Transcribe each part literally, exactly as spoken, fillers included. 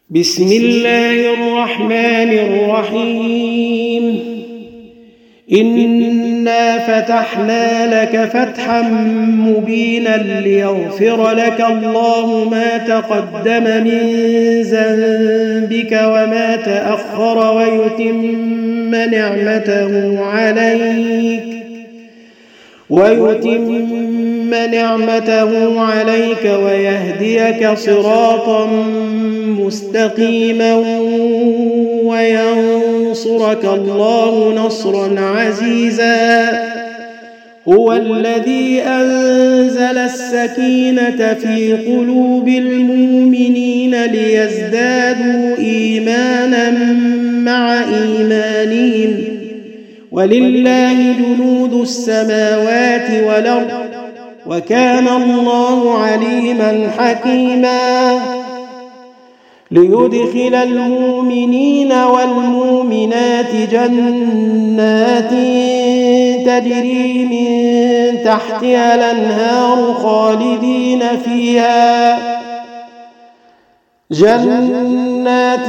بسم الله الرحمن الرحيم إنا فتحنا لك فتحا مبينا ليغفر لك الله ما تقدم من ذنبك وما تأخر ويتم نعمته عليك ويتم نعمته عليك ويهديك صراطا مستقيما وينصرك الله نصرا عزيزا هو الذي أنزل السكينة في قلوب المؤمنين ليزدادوا إيمانا مع إيمانهم ولله جنود السماوات والأرض وكان الله عليما حكيما ليدخل المؤمنين والمؤمنات جنات تجري من تحتها الأنهار خالدين فيها جنات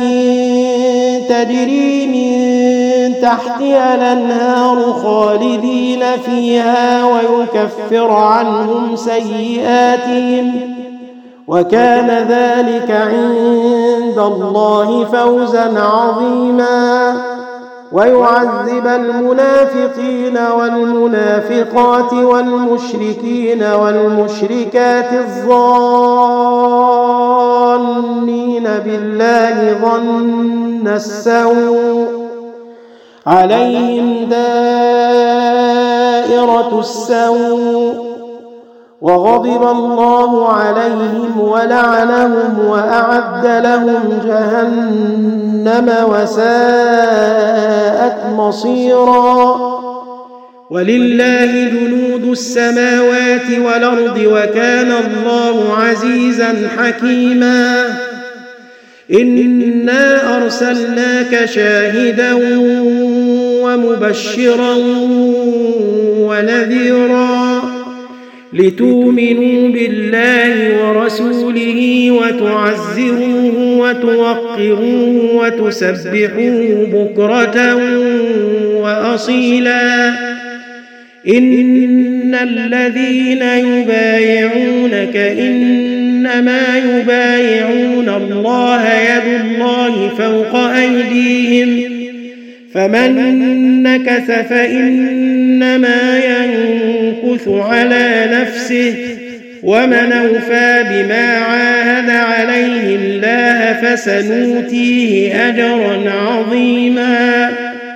تجري من تحتها الأنهار خالدين فيها ويكفر عنهم سيئاتهم وكان ذلك عند الله فوزا عظيما ويعذب المنافقين والمنافقات والمشركين والمشركات الظانين بالله ظن السوء عليهم دائرة السوء وغضب الله عليهم ولعنهم وأعد لهم جهنم وساءت مصيرا ولله جنود السماوات والأرض وكان الله عزيزا حكيما إنا أرسلناك شاهدا ومبشرا ونذيرا لتؤمنوا بالله ورسوله وتعزروه وتوقروه وتسبحوه بكرة وأصيلا إن الذين يبايعونك إنما يبايعون الله يد الله فوق أيديهم فمن نكث فإنما ينكث على نفسه ومن أوفى بما عاهد عليه الله فسنؤتيه أجرا عظيما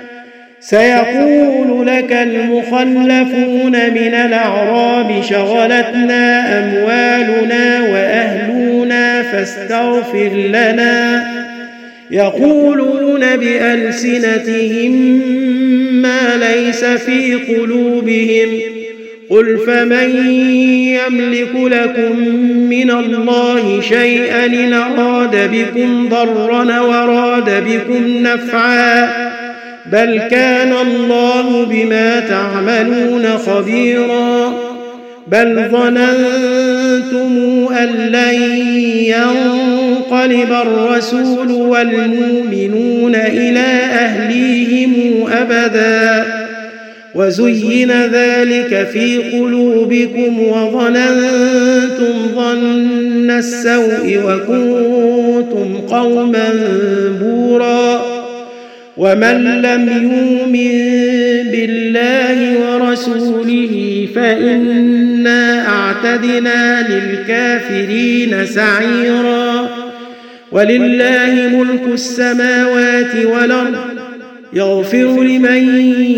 سيقول لك المخلفون من الأعراب شغلتنا أموالنا وأهلنا فاستغفر لنا يقولون بألسنتهم ما ليس في قلوبهم قل فمن يملك لكم من الله شيئا إن أراد بكم ضرا وراد بكم نفعا بل كان الله بما تعملون خبيرا بل ظننتم أن لن ينقلب الرسول والمؤمنون إلى أهليهم أبدا وزين ذلك في قلوبكم وظننتم ظن السوء وكنتم قوما بورا ومن لم يؤمن بالله ورسوله فإنا أعتدنا للكافرين سعيرا ولله ملك السماوات والأرض يغفر لمن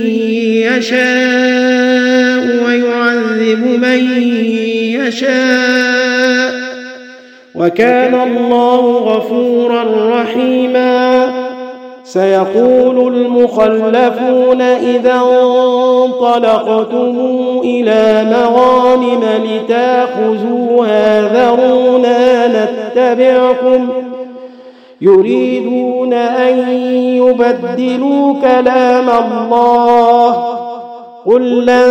يشاء ويعذب من يشاء وكان الله غفورا رحيما سيقول المخلفون إذا انطلقتم إلى مغانم لتأخذوها ذرونا نتبعكم يريدون أن يبدلوا كلام الله قل لن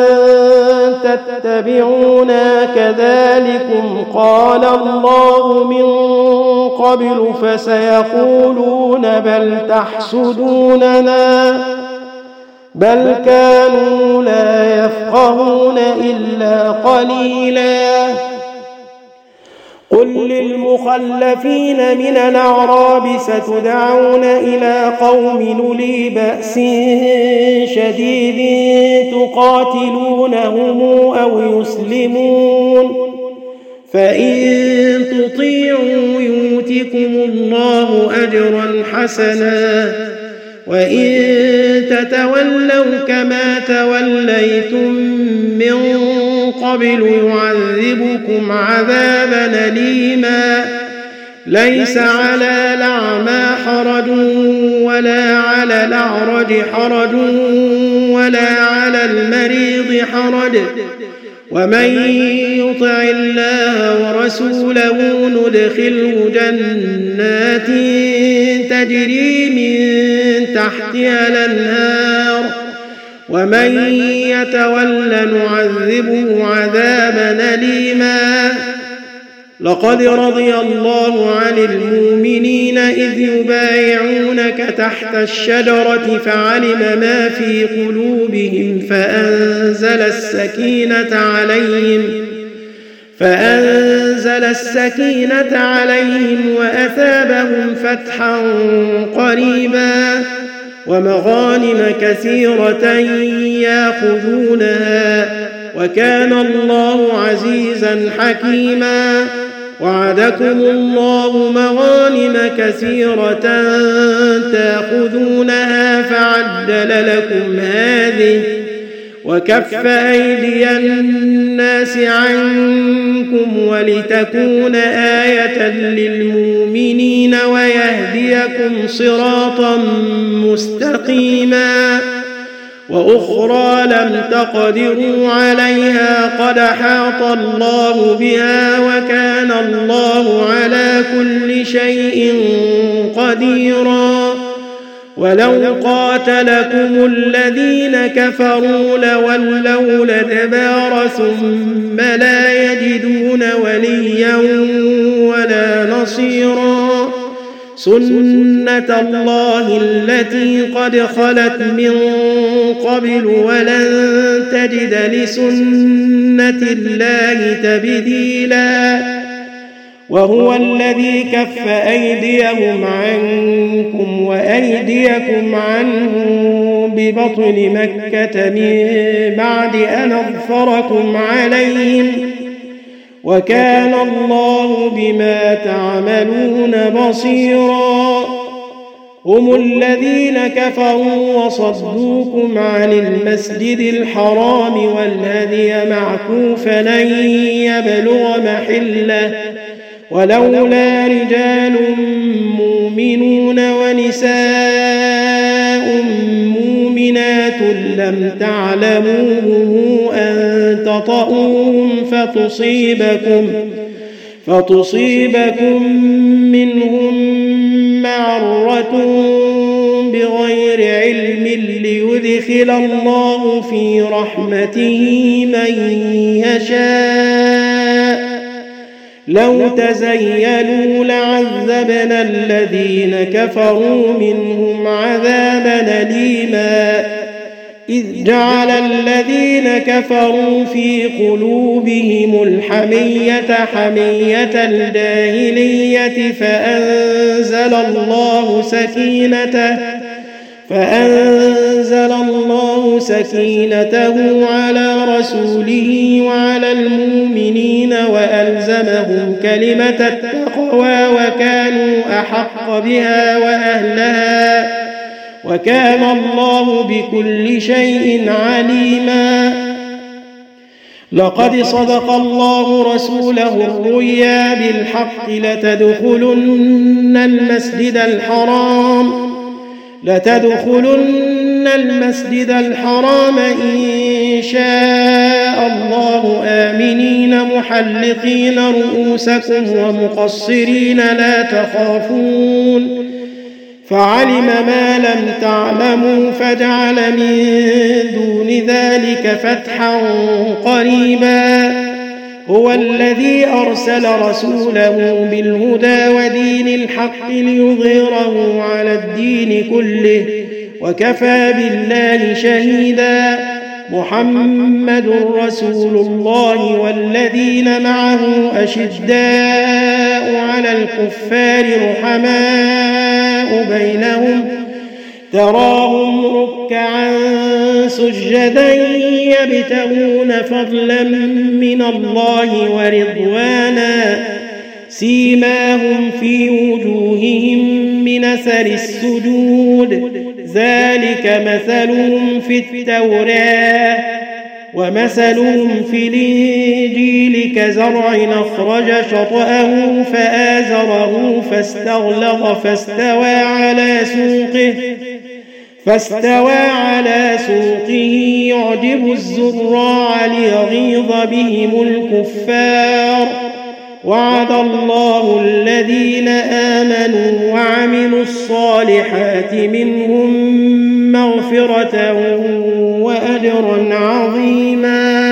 تتبعونا كذلكم قال الله من قبل فسيقولون بل تحسدوننا بل كانوا لا يفقهون إلا قليلا. قل للمخلفين من الأعراب ستدعون إلى قوم أولي بأس شديد تقاتلونهم أو يسلمون فإن تطيعوا يؤتكم الله أجرا حسنا وإن تتولوا كما توليتم من قبل يعذبكم عذابا أليما. ليس على الأعمى حرج ولا على الأعرج حرج ولا على المريض حرج ومن يطع الله ورسوله ندخله جنات تجري من تحتها الأنهار ومن يتول نعذبه عذابا أليما. لقد رضي الله عن المؤمنين إذ يبايعونك تحت الشجرة فعلم ما في قلوبهم فأنزل السكينة عليهم فأنزل السكينة عليهم وأثابهم فتحا قريبا ومغانم كثيرة يأخذونها وكان الله عزيزا حكيما. وعدكم الله مغانم كثيرة تأخذونها فعجل لكم هذه وكف أيدي الناس عنكم ولتكون آية للمؤمنين ويهديكم صراطا مستقيما. وأخرى لم تقدروا عليها قد أحاط الله بها وكان الله على كل شيء قديرا. ولو قاتلكم الذين كفروا لولوا الأدبار ثم لا يجدون وليا ولا نصيرا. سنة الله التي قد خلت من قبل ولن تجد لسنة الله تبديلا. وهو الذي كف أيديهم عنكم وأيديكم عنهم ببطن مكة من بعد أن أظفركم عليهم وكان الله بما تعملون بصيرا. هم الذين كفروا وصدوكم عن المسجد الحرام والهدي معكوفا أن يبلغ محله ولولا رجال مؤمنون ونساء مؤمنات لم تعلموهم أن تطؤوهم فتصيبكم فتصيبكم منهم معرة بغير علم ليدخل الله في رحمته من يشاء. لو تزيلوا لعذبنا الذين كفروا منهم عذابا أليما. إذ جعل الذين كفروا في قلوبهم الحمية حمية الجاهلية فأنزل الله سكينته فأنزل الله سكينته على رسوله وعلى المؤمنين وألزمهم كلمة التقوى وكانوا أحق بها وأهلها وكان الله بكل شيء عليما. لقد صدق الله رسوله الرؤيا بالحق لتدخلن المسجد الحرام لتدخلن المسجد الحرام إن شاء الله آمنين محلقين رؤوسكم ومقصرين لا تخافون فعلم ما لم تعلموا فجعل من دون ذلك فتحا قريبا. هو الذي أرسل رسوله بالهدى ودين الحق ليظهره على الدين كله وكفى بالله شهيدا. محمد رسول الله والذين معه أشداء على الكفار رحماء بينهم تراهم ركعا سجدا يبتغون فضلا من الله ورضوانا سيماهم في وجوههم من أثر السجود ذلك مثلهم في التوراة ومثلهم في الإنجيل كزرع أخرج شطأه فآزره فاستغلظ فاستوى على سوقه فاستوى على سوقه يعجب الزراع ليغيظ بهم الكفار. وعد الله الذين آمنوا وعملوا الصالحات منهم مغفرة وأجرا عظيما.